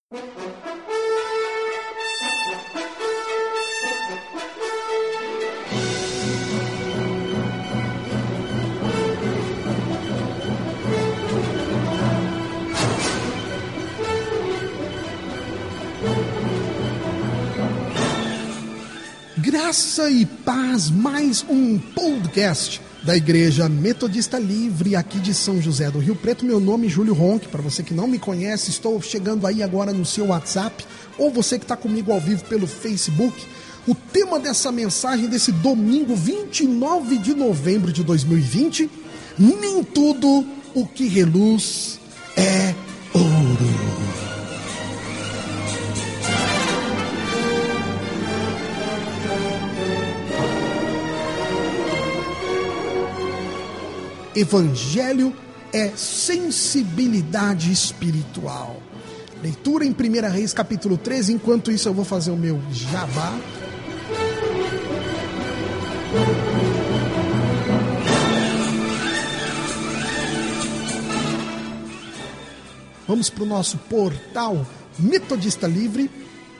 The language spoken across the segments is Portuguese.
Graça e paz, mais um podcast da Igreja Metodista Livre, aqui de São José do Rio Preto. Meu nome é Júlio Ronque, para você que não me conhece, estou chegando aí agora no seu WhatsApp, ou você que está comigo ao vivo pelo Facebook. O tema dessa mensagem desse domingo 29 de novembro de 2020, nem tudo o que reluz é ouro. Evangelho é sensibilidade espiritual. Leitura em 1 Reis capítulo 13. Enquanto isso eu vou fazer o meu jabá. Vamos para o nosso portal Metodista Livre,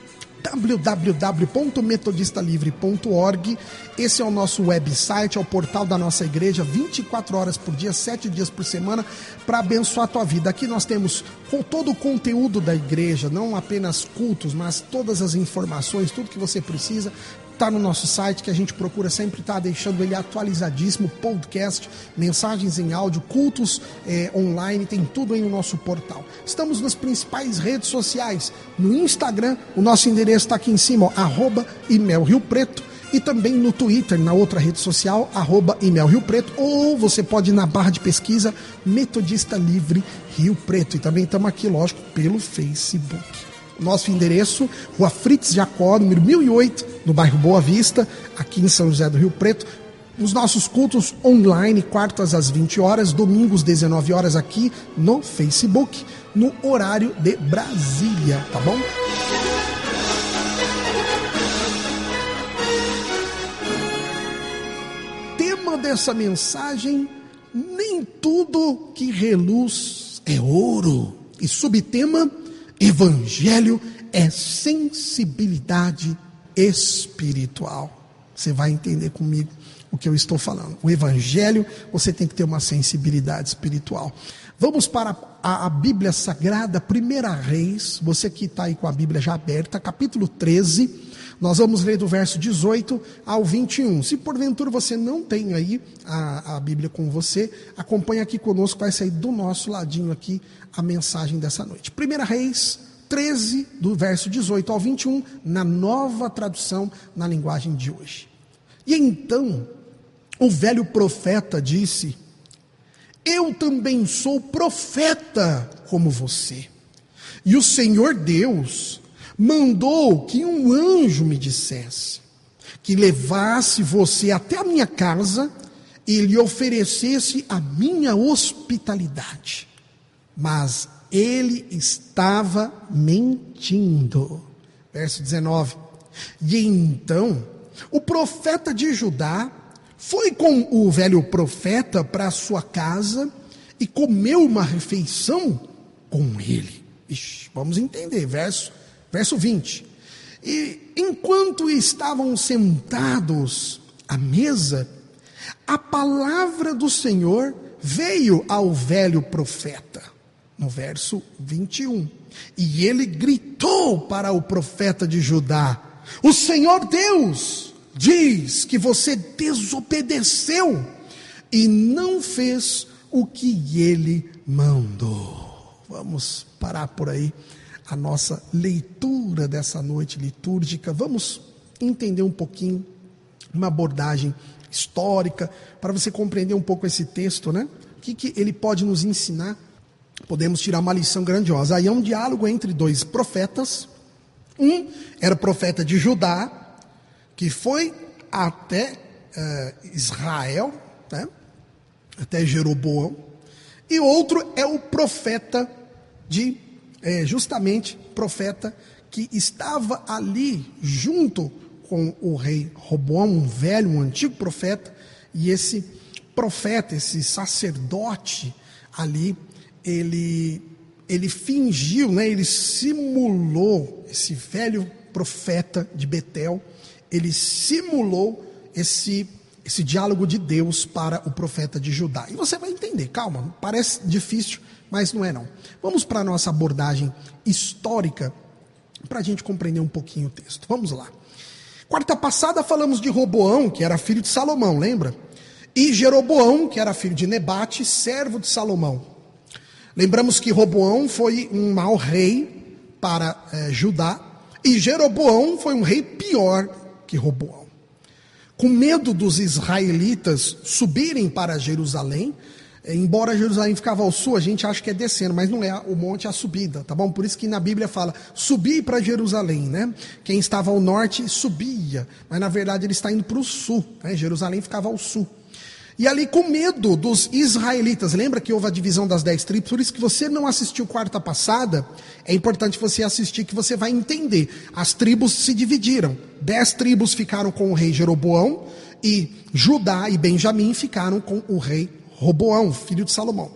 www.metodistalivre.org. Esse é o nosso website, é o portal da nossa igreja, 24 horas por dia, 7 dias por semana, para abençoar a tua vida. Aqui nós temos com todo o conteúdo da igreja, não apenas cultos, mas todas as informações, tudo que você precisa está no nosso site, que a gente procura sempre estar deixando ele atualizadíssimo, podcast, mensagens em áudio, cultos online, tem tudo aí no nosso portal. Estamos nas principais redes sociais, no Instagram, o nosso endereço está aqui em cima, @imelriopreto, e também no Twitter, na outra rede social, @imelriopreto, ou você pode ir na barra de pesquisa Metodista Livre Rio Preto, e também estamos aqui, lógico, pelo Facebook. Nosso endereço, Rua Fritz Jacó, número 1008, no bairro Boa Vista, aqui em São José do Rio Preto. Os nossos cultos online, quartas às 20 horas, domingos 19 horas aqui no Facebook, no horário de Brasília, tá bom? Tema dessa mensagem, nem tudo que reluz é ouro. E subtema, Evangelho é sensibilidade espiritual. Você vai entender comigo o que eu estou falando. O Evangelho, você tem que ter uma sensibilidade espiritual. Vamos para a Bíblia Sagrada, 1 Reis, você que está aí com a Bíblia já aberta, capítulo 13, nós vamos ler do verso 18 ao 21. Se porventura você não tem aí a Bíblia com você, acompanha aqui conosco, vai sair do nosso ladinho aqui a mensagem dessa noite. 1 Reis 13, do verso 18 ao 21, na nova tradução, na linguagem de hoje. E então, o velho profeta disse: eu também sou profeta como você. E o Senhor Deus mandou que um anjo me dissesse que levasse você até a minha casa e lhe oferecesse a minha hospitalidade. Mas ele estava mentindo. Verso 19. E então, o profeta de Judá foi com o velho profeta para a sua casa e comeu uma refeição com ele. Ixi, vamos entender, verso 20. E enquanto estavam sentados à mesa, a palavra do Senhor veio ao velho profeta, no verso 21. E ele gritou para o profeta de Judá: o Senhor Deus diz que você desobedeceu e não fez o que ele mandou. Vamos parar por aí a nossa leitura dessa noite litúrgica. Vamos entender um pouquinho, uma abordagem histórica, para você compreender um pouco esse texto, né? O que ele pode nos ensinar? Podemos tirar uma lição grandiosa. Aí é um diálogo entre dois profetas. Um era profeta de Judá, que foi até Israel, né? Até Jeroboão. E outro é o profeta justamente profeta que estava ali junto com o rei Roboão, um velho, um antigo profeta. E esse profeta, esse sacerdote ali, ele ele fingiu, né, ele simulou, esse velho profeta de Betel, ele simulou esse diálogo de Deus para o profeta de Judá. E você vai entender, calma, parece difícil, mas não é não. Vamos para a nossa abordagem histórica, para a gente compreender um pouquinho o texto. Vamos lá. Quarta passada falamos de Roboão, que era filho de Salomão, lembra? E Jeroboão, que era filho de Nebate, servo de Salomão. Lembramos que Roboão foi um mau rei para Judá, e Jeroboão foi um rei pior que Roboão. Com medo dos israelitas subirem para Jerusalém, embora Jerusalém ficava ao sul, a gente acha que é descendo, mas não é, o monte é a subida, tá bom? Por isso que na Bíblia fala, subir para Jerusalém, né? Quem estava ao norte subia, mas na verdade ele está indo para o sul, né? Jerusalém ficava ao sul. E ali com medo dos israelitas, lembra que houve a divisão das 10 tribos, por isso que você não assistiu quarta passada, é importante você assistir que você vai entender. As tribos se dividiram, 10 tribos ficaram com o rei Jeroboão, e Judá e Benjamim ficaram com o rei Roboão, filho de Salomão.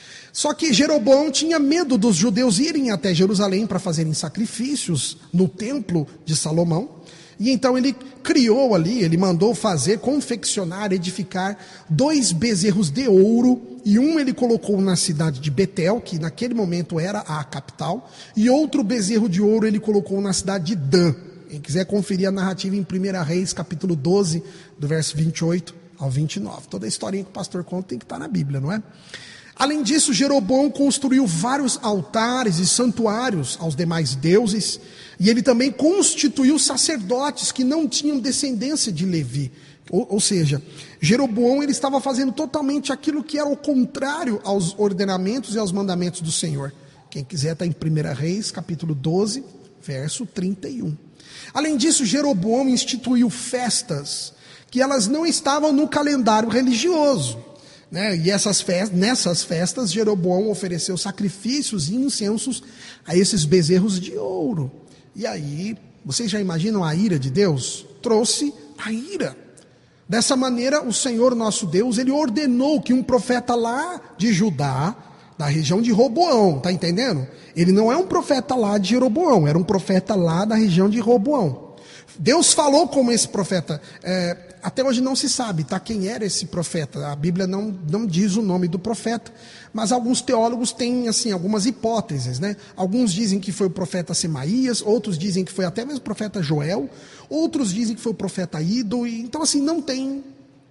Só que Jeroboão tinha medo dos judeus irem até Jerusalém para fazerem sacrifícios no templo de Salomão. E então ele criou ali, ele mandou fazer, confeccionar, edificar 2 bezerros de ouro, e um ele colocou na cidade de Betel, que naquele momento era a capital, e outro bezerro de ouro ele colocou na cidade de Dan. Quem quiser conferir a narrativa em 1 Reis, capítulo 12, do verso 28 ao 29. Toda a historinha que o pastor conta tem que estar na Bíblia, não é? Além disso, Jeroboão construiu vários altares e santuários aos demais deuses, e ele também constituiu sacerdotes que não tinham descendência de Levi. Ou seja, Jeroboão ele estava fazendo totalmente aquilo que era o contrário aos ordenamentos e aos mandamentos do Senhor. Quem quiser está em 1 Reis, capítulo 12, verso 31. Além disso, Jeroboão instituiu festas que elas não estavam no calendário religioso. Né? E nessas festas, Jeroboão ofereceu sacrifícios e incensos a esses bezerros de ouro. E aí, vocês já imaginam a ira de Deus? Trouxe a ira. Dessa maneira, o Senhor nosso Deus, ele ordenou que um profeta lá de Judá, da região de Roboão, está entendendo? Ele não é um profeta lá de Jeroboão, era um profeta lá da região de Roboão. Deus falou com esse profeta, até hoje não se sabe, tá, quem era esse profeta. A Bíblia não diz o nome do profeta, mas alguns teólogos têm assim, algumas hipóteses, né? Alguns dizem que foi o profeta Semaías, outros dizem que foi até mesmo o profeta Joel, outros dizem que foi o profeta Ido, então assim, não tem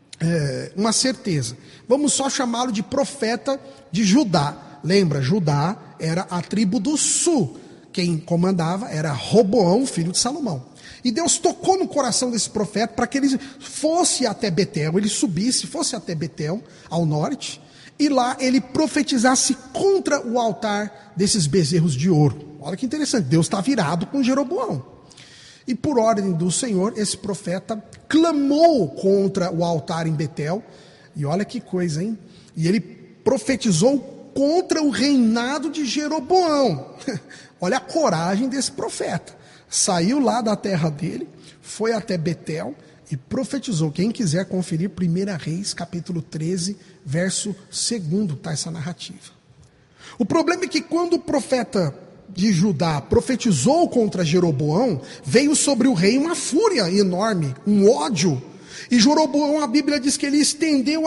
uma certeza. Vamos só chamá-lo de profeta de Judá. Lembra, Judá era a tribo do sul, quem comandava era Roboão, filho de Salomão. E Deus tocou no coração desse profeta para que ele fosse até Betel, ele subisse, fosse até Betel, ao norte, e lá ele profetizasse contra o altar desses bezerros de ouro. Olha que interessante, Deus está virado com Jeroboão. E por ordem do Senhor, esse profeta clamou contra o altar em Betel, e olha que coisa, hein? E ele profetizou contra o reinado de Jeroboão. Olha a coragem desse profeta. Saiu lá da terra dele, foi até Betel e profetizou. Quem quiser conferir 1 Reis, capítulo 13, verso 2, está essa narrativa. O problema é que quando o profeta de Judá profetizou contra Jeroboão, veio sobre o rei uma fúria enorme, um ódio. E Jeroboão, a Bíblia diz que ele estendeu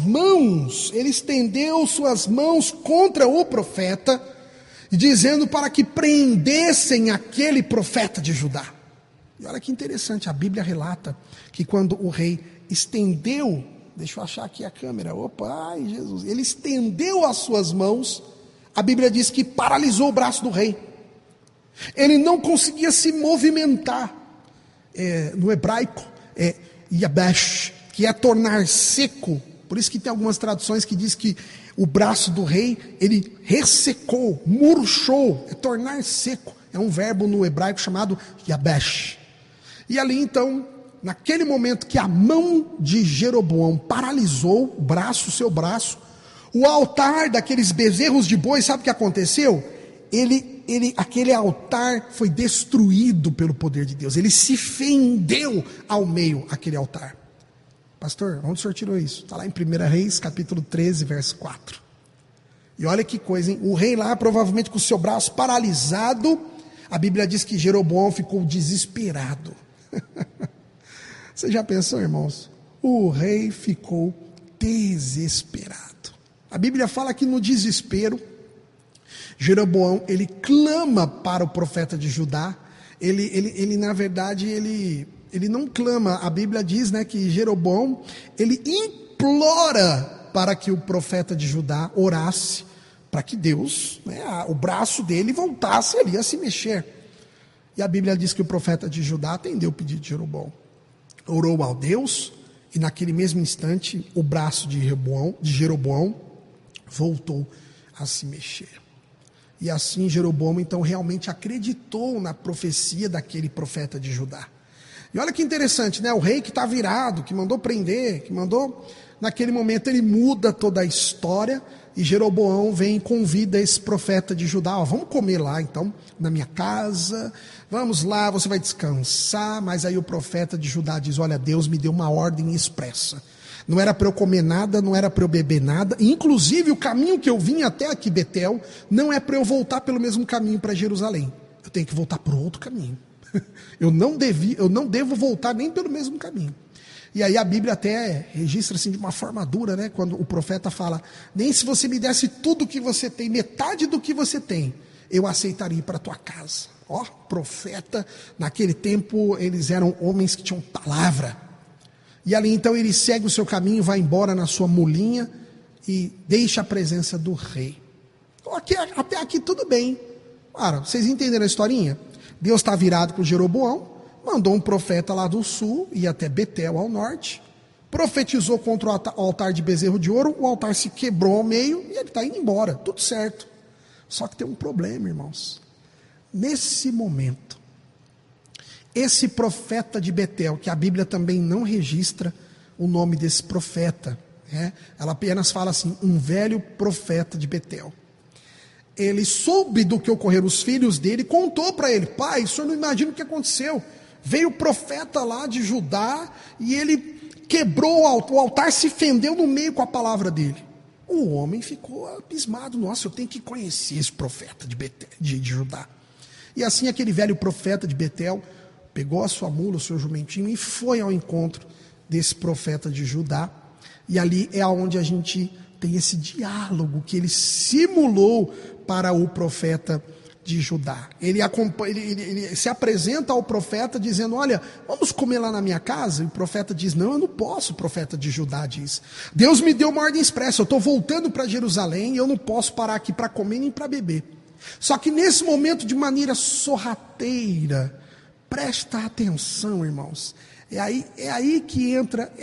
suas mãos contra o profeta, dizendo para que prendessem aquele profeta de Judá. E olha que interessante, a Bíblia relata que quando o rei estendeu, deixa eu achar aqui a câmera, ai Jesus, ele estendeu as suas mãos, a Bíblia diz que paralisou o braço do rei. Ele não conseguia se movimentar. No hebraico, yabesh, que é tornar seco. Por isso que tem algumas traduções que diz que o braço do rei, ele ressecou, murchou, é tornar seco. É um verbo no hebraico chamado yabesh. E ali então, naquele momento que a mão de Jeroboão paralisou o seu braço, o altar daqueles bezerros de boi, sabe o que aconteceu? Aquele altar foi destruído pelo poder de Deus. Ele se fendeu ao meio, aquele altar. Pastor, onde o senhor tirou isso? Está lá em 1 Reis, capítulo 13, verso 4. E olha que coisa, hein? O rei lá, provavelmente com o seu braço paralisado, a Bíblia diz que Jeroboão ficou desesperado. Você já pensou, irmãos? O rei ficou desesperado. A Bíblia fala que no desespero, Jeroboão, ele clama para o profeta de Judá. Ele na verdade, ele não clama. A Bíblia diz, né, que Jeroboão, ele implora para que o profeta de Judá orasse, para que Deus, né, o braço dele voltasse ali a se mexer. E a Bíblia diz que o profeta de Judá atendeu o pedido de Jeroboão. Orou ao Deus, e naquele mesmo instante, o braço de Jeroboão voltou a se mexer. E assim Jeroboão então realmente acreditou na profecia daquele profeta de Judá. E olha que interessante, né? O rei que está virado, que mandou prender, naquele momento ele muda toda a história, e Jeroboão vem e convida esse profeta de Judá: ó, vamos comer lá então, na minha casa, vamos lá, você vai descansar. Mas aí o profeta de Judá diz: olha, Deus me deu uma ordem expressa, não era para eu comer nada, não era para eu beber nada, inclusive o caminho que eu vim até aqui, Betel, não é para eu voltar pelo mesmo caminho para Jerusalém, eu tenho que voltar por outro caminho. Eu não devo voltar nem pelo mesmo caminho. E aí a Bíblia até registra assim de uma forma dura, né? Quando o profeta fala: nem se você me desse tudo que você tem, metade do que você tem, eu aceitaria ir para a tua casa. Ó, profeta, naquele tempo eles eram homens que tinham palavra. E ali então ele segue o seu caminho, vai embora na sua mulinha e deixa a presença do rei. Então, até aqui tudo bem. Cara, vocês entenderam a historinha? Deus está virado com Jeroboão, mandou um profeta lá do sul, ir até Betel ao norte, profetizou contra o altar de bezerro de ouro, o altar se quebrou ao meio e ele está indo embora, tudo certo. Só que tem um problema, irmãos. Nesse momento, esse profeta de Betel, que a Bíblia também não registra o nome desse profeta, né? Ela apenas fala assim: um velho profeta de Betel. Ele soube do que ocorreu, os filhos dele, contou para ele: pai, o senhor não imagina o que aconteceu. Veio o profeta lá de Judá e ele quebrou o altar, se fendeu no meio com a palavra dele. O homem ficou abismado: nossa, eu tenho que conhecer esse profeta de Betel, de Judá. E assim aquele velho profeta de Betel pegou a sua mula, o seu jumentinho, e foi ao encontro desse profeta de Judá. E ali é onde a gente tem esse diálogo que ele simulou para o profeta de Judá. Ele se apresenta ao profeta dizendo: olha, vamos comer lá na minha casa? E o profeta diz: não, eu não posso. O profeta de Judá diz: Deus me deu uma ordem expressa, eu estou voltando para Jerusalém e eu não posso parar aqui para comer nem para beber. Só que nesse momento, de maneira sorrateira, presta atenção, irmãos, é aí que entra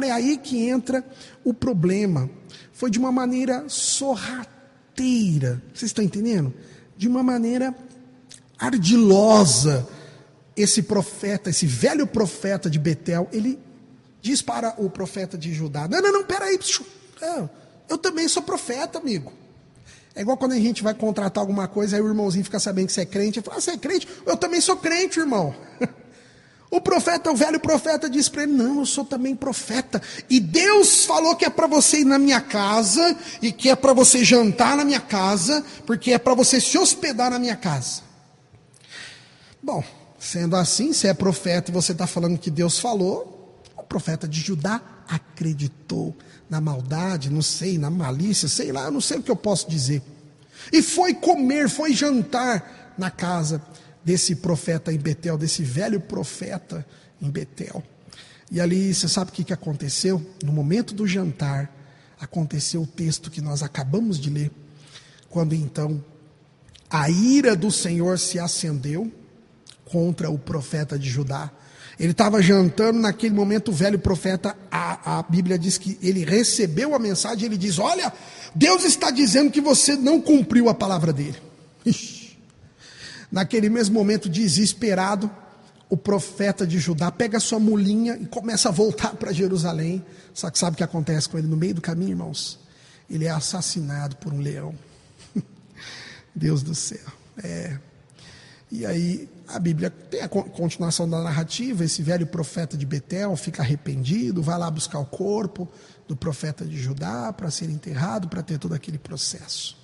o problema. Foi de uma maneira sorrateira, vocês estão entendendo? De uma maneira ardilosa, esse profeta, esse velho profeta de Betel, ele diz para o profeta de Judá: não, peraí, eu também sou profeta, amigo. É igual quando a gente vai contratar alguma coisa, aí o irmãozinho fica sabendo que você é crente, ele fala: você é crente? Eu também sou crente, irmão. O velho profeta diz para ele: não, eu sou também profeta, e Deus falou que é para você ir na minha casa, e que é para você jantar na minha casa, porque é para você se hospedar na minha casa. Bom, sendo assim, se é profeta e você está falando que Deus falou, o profeta de Judá acreditou na maldade, não sei, na malícia, sei lá, eu não sei o que eu posso dizer. E foi comer, foi jantar na casa desse profeta em Betel, desse velho profeta em Betel. E ali, você sabe o que aconteceu? No momento do jantar, aconteceu o texto que nós acabamos de ler, quando então a ira do Senhor se acendeu contra o profeta de Judá. Ele estava jantando, naquele momento o velho profeta, a Bíblia diz que ele recebeu a mensagem, ele diz: olha, Deus está dizendo que você não cumpriu a palavra dele. Ixi. Naquele mesmo momento, desesperado, o profeta de Judá pega a sua mulinha e começa a voltar para Jerusalém. Só que sabe o que acontece com ele no meio do caminho, irmãos? Ele é assassinado por um leão. Deus do céu. E aí a Bíblia tem a continuação da narrativa. Esse velho profeta de Betel fica arrependido, vai lá buscar o corpo do profeta de Judá para ser enterrado, para ter todo aquele processo.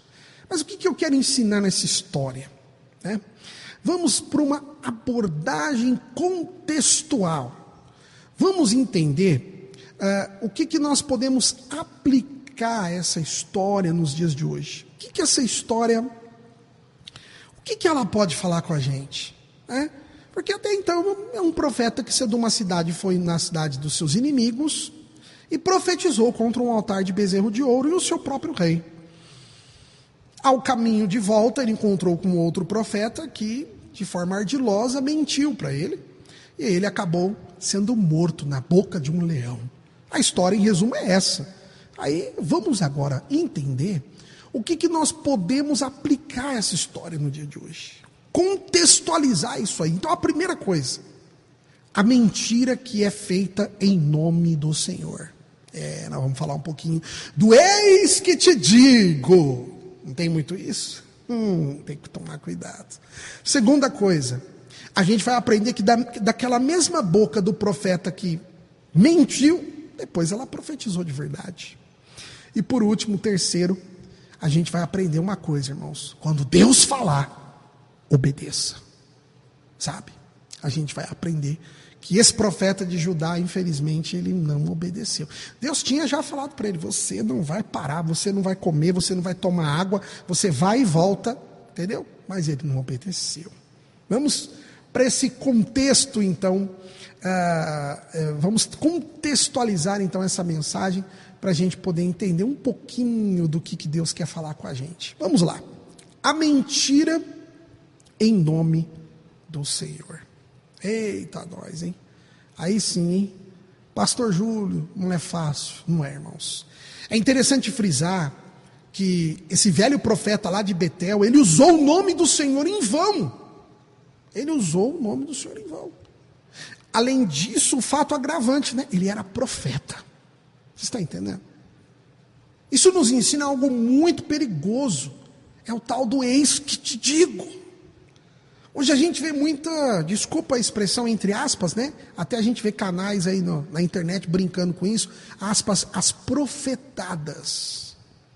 Mas o que eu quero ensinar nessa história? Né? Vamos para uma abordagem contextual. Vamos entender o que nós podemos aplicar a essa história nos dias de hoje. O que essa história, o que ela pode falar com a gente? Né? Porque até então é um profeta que saiu de uma cidade, foi na cidade dos seus inimigos e profetizou contra um altar de bezerro de ouro e o seu próprio rei. Ao caminho de volta, ele encontrou com outro profeta que, de forma ardilosa, mentiu para ele. E ele acabou sendo morto na boca de um leão. A história, em resumo, é essa. Aí, vamos agora entender o que nós podemos aplicar a essa história no dia de hoje. Contextualizar isso aí. Então, a primeira coisa, a mentira que é feita em nome do Senhor. Nós vamos falar um pouquinho do eis que te digo. Não tem muito isso? Tem que tomar cuidado. Segunda coisa, a gente vai aprender que daquela mesma boca do profeta que mentiu, depois ela profetizou de verdade. E por último, terceiro, a gente vai aprender uma coisa, irmãos. Quando Deus falar, obedeça. Sabe? A gente vai aprender que esse profeta de Judá, infelizmente, ele não obedeceu. Deus tinha já falado para ele, você não vai parar, você não vai comer, você não vai tomar água, você vai e volta, entendeu? Mas ele não obedeceu. Vamos para esse contexto, então, vamos contextualizar, então, essa mensagem, para a gente poder entender um pouquinho do que Deus quer falar com a gente. Vamos lá. A mentira em nome do Senhor. Eita, nós, hein? Aí sim, hein? Pastor Júlio, não é fácil. Não é, irmãos. É interessante frisar que esse velho profeta lá de Betel, ele usou o nome do Senhor em vão. Ele usou o nome do Senhor em vão. Além disso, o fato agravante, né? Ele era profeta. Você está entendendo? Isso nos ensina algo muito perigoso. É o tal do eis que te digo. Hoje a gente vê muita, desculpa a expressão entre aspas, né? Até a gente vê canais aí na internet brincando com isso, aspas, as profetadas.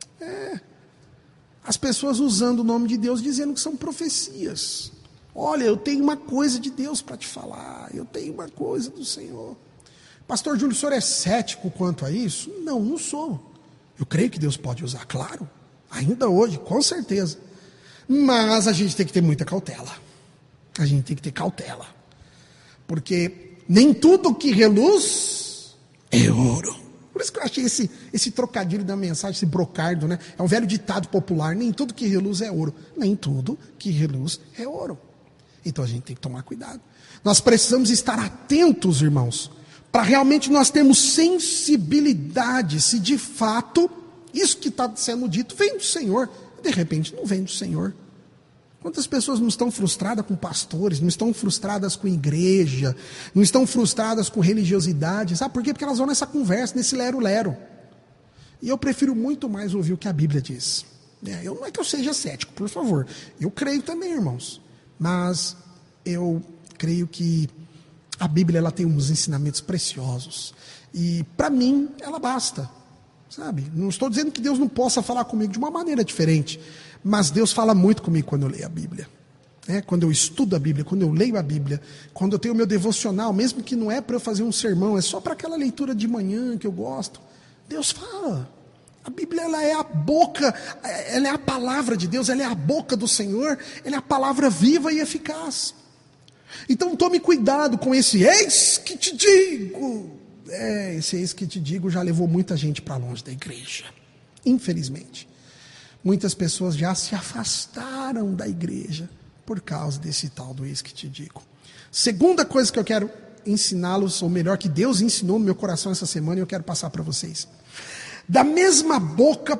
As pessoas usando o nome de Deus dizendo que são profecias. Olha, eu tenho uma coisa de Deus para te falar, eu tenho uma coisa do Senhor. Pastor Júlio, o senhor é cético quanto a isso? Não, não sou. Eu creio que Deus pode usar, claro, ainda hoje, com certeza. Mas a gente tem que ter muita cautela. A gente tem que ter cautela. Porque nem tudo que reluz é ouro. Por isso que eu achei esse trocadilho da mensagem, esse brocardo, né? É um velho ditado popular, nem tudo que reluz é ouro. Nem tudo que reluz é ouro. Então a gente tem que tomar cuidado. Nós precisamos estar atentos, irmãos, para realmente nós termos sensibilidade, se de fato isso que está sendo dito vem do Senhor. De repente não vem do Senhor. Quantas pessoas não estão frustradas com pastores, não estão frustradas com igreja, não estão frustradas com religiosidade, sabe por quê? Porque elas vão nessa conversa, nesse lero-lero. E eu prefiro muito mais ouvir o que a Bíblia diz. Não é que eu seja cético, por favor. Eu creio também, irmãos. Mas eu creio que a Bíblia ela tem uns ensinamentos preciosos. E para mim, ela basta. Sabe? Não estou dizendo que Deus não possa falar comigo de uma maneira diferente. Mas Deus fala muito comigo quando eu leio a Bíblia. Quando eu estudo a Bíblia, quando eu leio a Bíblia, quando eu tenho o meu devocional, mesmo que não é para eu fazer um sermão, é só para aquela leitura de manhã que eu gosto. Deus fala. A Bíblia ela é a boca, ela é a palavra de Deus, ela é a boca do Senhor, ela é a palavra viva e eficaz. Então tome cuidado com esse eis que te digo. Esse eis que te digo já levou muita gente para longe da igreja. Infelizmente. Muitas pessoas já se afastaram da igreja por causa desse tal do eis que te digo. Segunda coisa que eu quero ensiná-los, ou melhor, que Deus ensinou no meu coração essa semana, e eu quero passar para vocês. Da mesma boca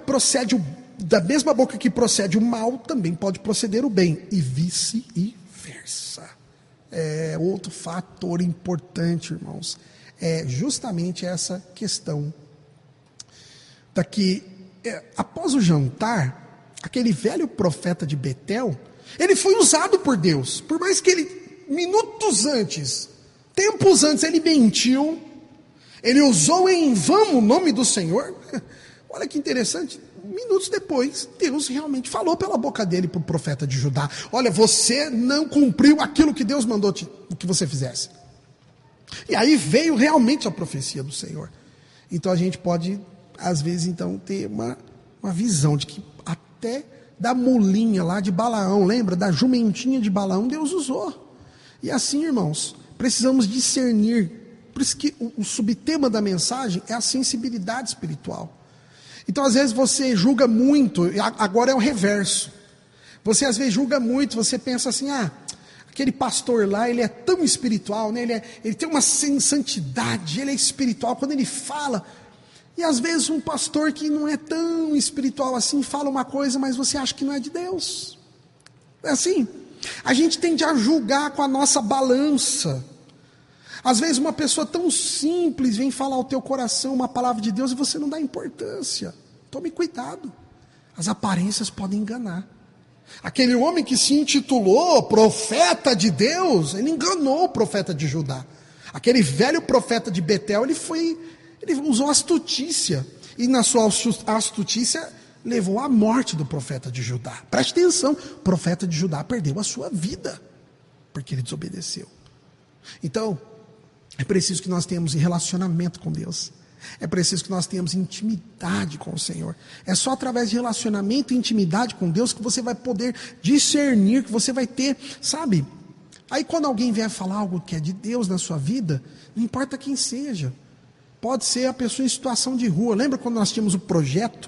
que procede o mal, também pode proceder o bem, e vice-versa. É outro fator importante, irmãos. É justamente essa questão daqui. Após o jantar, aquele velho profeta de Betel, ele foi usado por Deus, por mais que ele, tempos antes, ele mentiu, ele usou em vão o nome do Senhor. Olha que interessante, minutos depois, Deus realmente falou pela boca dele para o profeta de Judá: olha, você não cumpriu aquilo que Deus mandou que você fizesse. E aí veio realmente a profecia do Senhor. Então a gente pode, às vezes, então, ter uma visão de que até da mulinha lá de Balaão, lembra? Da jumentinha de Balaão, Deus usou. E assim, irmãos, precisamos discernir. Por isso que o subtema da mensagem é a sensibilidade espiritual. Então, às vezes, você julga muito, agora é o reverso. Você, às vezes, julga muito, você pensa assim: aquele pastor lá, ele é tão espiritual, né? Ele tem uma santidade, ele é espiritual quando ele fala. E, às vezes, um pastor que não é tão espiritual assim, fala uma coisa, mas você acha que não é de Deus. É assim. A gente tende a julgar com a nossa balança. Às vezes uma pessoa tão simples vem falar ao teu coração uma palavra de Deus e você não dá importância. Tome cuidado. As aparências podem enganar. Aquele homem que se intitulou profeta de Deus, ele enganou o profeta de Judá. Aquele velho profeta de Betel, ele usou astutícia. E na sua astutícia levou à morte do profeta de Judá. Preste atenção, o profeta de Judá perdeu a sua vida, porque ele desobedeceu. Então, é preciso que nós tenhamos relacionamento com Deus. É preciso que nós tenhamos intimidade com o Senhor. É só através de relacionamento e intimidade com Deus que você vai poder discernir, que você vai ter, sabe? Aí quando alguém vier falar algo que é de Deus na sua vida, não importa quem seja. Pode ser a pessoa em situação de rua. Lembra quando nós tínhamos o projeto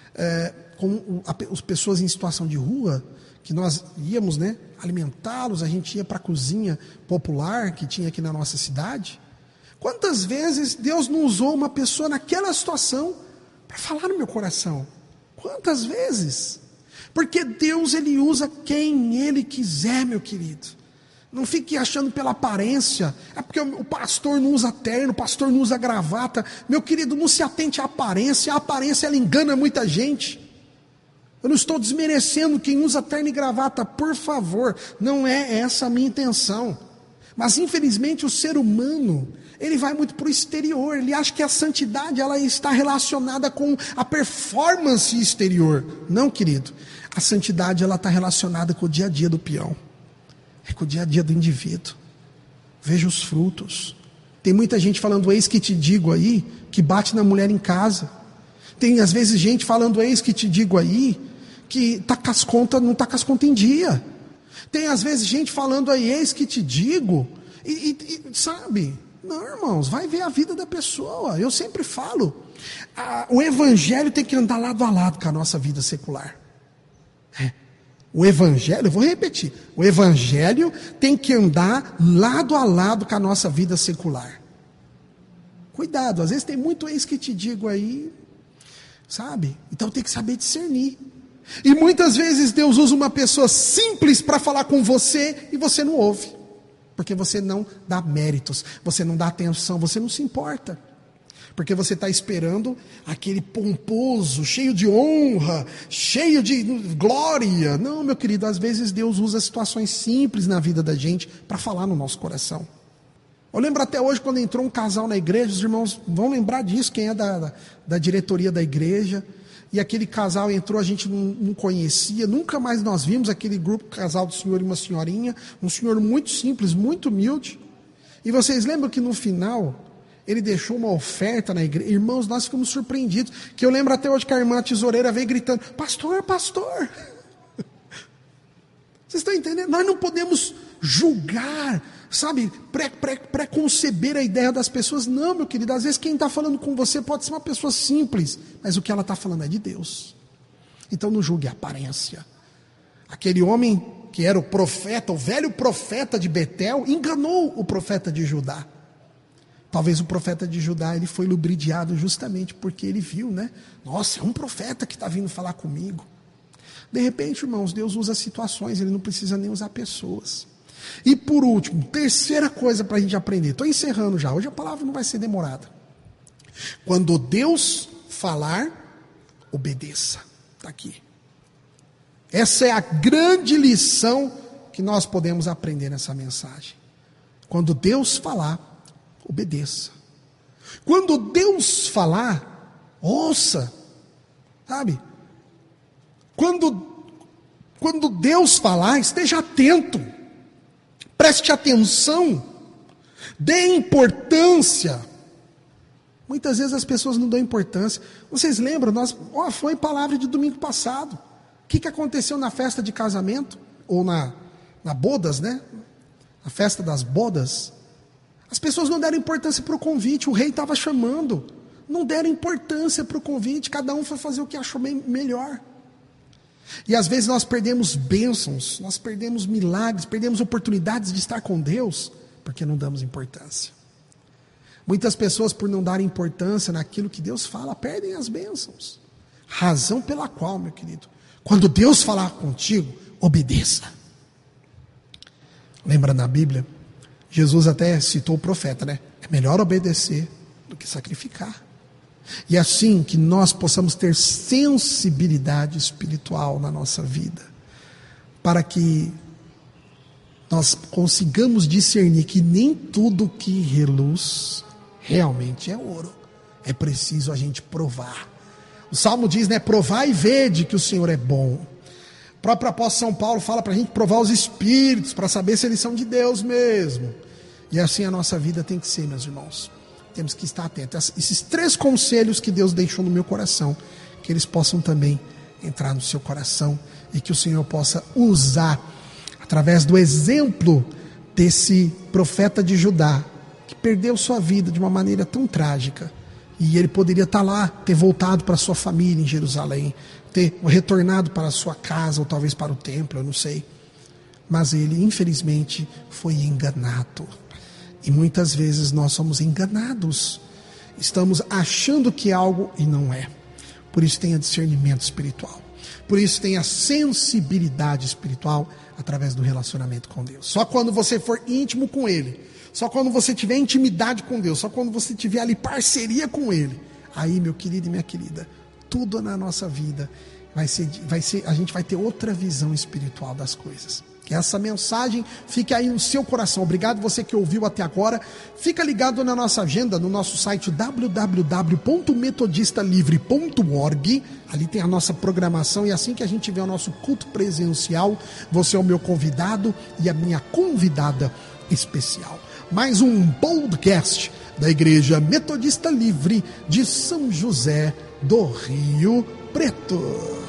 com as pessoas em situação de rua? Que nós íamos, né, alimentá-los, a gente ia para a cozinha popular que tinha aqui na nossa cidade. Quantas vezes Deus não usou uma pessoa naquela situação para falar no meu coração? Quantas vezes? Porque Deus, Ele usa quem Ele quiser, meu querido. Não fique achando pela aparência, é porque o pastor não usa terno, o pastor não usa gravata. Meu querido, não se atente à aparência, a aparência ela engana muita gente. Eu não estou desmerecendo quem usa terno e gravata, por favor, não é essa a minha intenção. Mas infelizmente o ser humano, ele vai muito para o exterior, ele acha que a santidade ela está relacionada com a performance exterior. Não, querido, a santidade ela está relacionada com o dia a dia do peão, é com o dia a dia do indivíduo. Veja os frutos. Tem muita gente falando eis que te digo aí, que bate na mulher em casa. Tem às vezes gente falando eis que te digo aí, que tá com as contas, não está com as contas em dia. Tem às vezes gente falando aí, eis que te digo, e sabe, não, irmãos, vai ver a vida da pessoa. Eu sempre falo, o evangelho tem que andar lado a lado com a nossa vida secular. O evangelho, eu vou repetir, o evangelho tem que andar lado a lado com a nossa vida secular. Cuidado, às vezes tem muito eis que te digo aí, sabe? Então tem que saber discernir. E muitas vezes Deus usa uma pessoa simples para falar com você e você não ouve, porque você não dá méritos, você não dá atenção, você não se importa, porque você está esperando aquele pomposo, cheio de honra, cheio de glória. Não, meu querido, às vezes Deus usa situações simples na vida da gente para falar no nosso coração. Eu lembro até hoje quando entrou um casal na igreja, os irmãos vão lembrar disso, quem é da diretoria da igreja. E aquele casal entrou, a gente não conhecia, nunca mais nós vimos aquele grupo, casal do senhor e uma senhorinha, um senhor muito simples, muito humilde. E vocês lembram que no final, ele deixou uma oferta na igreja? Irmãos, nós ficamos surpreendidos, que eu lembro até hoje que a irmã tesoureira veio gritando, pastor, pastor. Vocês estão entendendo? Nós não podemos julgar, sabe, preconceber a ideia das pessoas. Não, meu querido, às vezes quem está falando com você pode ser uma pessoa simples, mas o que ela está falando é de Deus. Então não julgue a aparência. Aquele homem que era o profeta, o velho profeta de Betel, enganou o profeta de Judá. Talvez o profeta de Judá ele foi lubridiado justamente porque ele viu, né? Nossa, é um profeta que está vindo falar comigo. De repente, irmãos, Deus usa situações, Ele não precisa nem usar pessoas. E por último, terceira coisa para a gente aprender. Estou encerrando já, hoje a palavra não vai ser demorada. Quando Deus falar, obedeça. Está aqui. Essa é a grande lição que nós podemos aprender nessa mensagem. Quando Deus falar, obedeça. Quando Deus falar, ouça. Sabe? Quando Deus falar, esteja atento, preste atenção, dê importância. Muitas vezes as pessoas não dão importância. Vocês lembram? Foi palavra de domingo passado. O que aconteceu na festa de casamento? Ou na bodas, né? A festa das bodas. As pessoas não deram importância para o convite. O rei estava chamando. Não deram importância para o convite. Cada um foi fazer o que achou melhor. E às vezes nós perdemos bênçãos, nós perdemos milagres, perdemos oportunidades de estar com Deus, porque não damos importância. Muitas pessoas, por não darem importância naquilo que Deus fala, perdem as bênçãos. Razão pela qual, meu querido, quando Deus falar contigo, obedeça. Lembra na Bíblia? Jesus até citou o profeta, né? É melhor obedecer do que sacrificar. E assim que nós possamos ter sensibilidade espiritual na nossa vida, para que nós consigamos discernir que nem tudo que reluz realmente é ouro. É preciso a gente provar. O Salmo diz, né? Provai e vede que o Senhor é bom. O próprio apóstolo São Paulo fala para a gente provar os espíritos, para saber se eles são de Deus mesmo. E assim a nossa vida tem que ser, meus irmãos. Temos que estar atentos. Esses 3 conselhos que Deus deixou no meu coração, que eles possam também entrar no seu coração e que o Senhor possa usar, através do exemplo desse profeta de Judá, que perdeu sua vida de uma maneira tão trágica. E ele poderia estar lá, ter voltado para sua família em Jerusalém, ter retornado para a sua casa, ou talvez para o templo, eu não sei. Mas ele, infelizmente, foi enganado. E muitas vezes nós somos enganados. Estamos achando que é algo e não é. Por isso tenha discernimento espiritual. Por isso tenha sensibilidade espiritual através do relacionamento com Deus. Só quando você for íntimo com Ele, só quando você tiver intimidade com Deus, só quando você tiver ali parceria com Ele, aí, meu querido e minha querida, tudo na nossa vida a gente vai ter outra visão espiritual das coisas. Que essa mensagem fique aí no seu coração. Obrigado você que ouviu até agora. Fica ligado na nossa agenda, no nosso site www.metodistalivre.org. Ali tem a nossa programação e assim que a gente tiver o nosso culto presencial, você é o meu convidado e a minha convidada especial. Mais um podcast da Igreja Metodista Livre de São José do Rio Preto.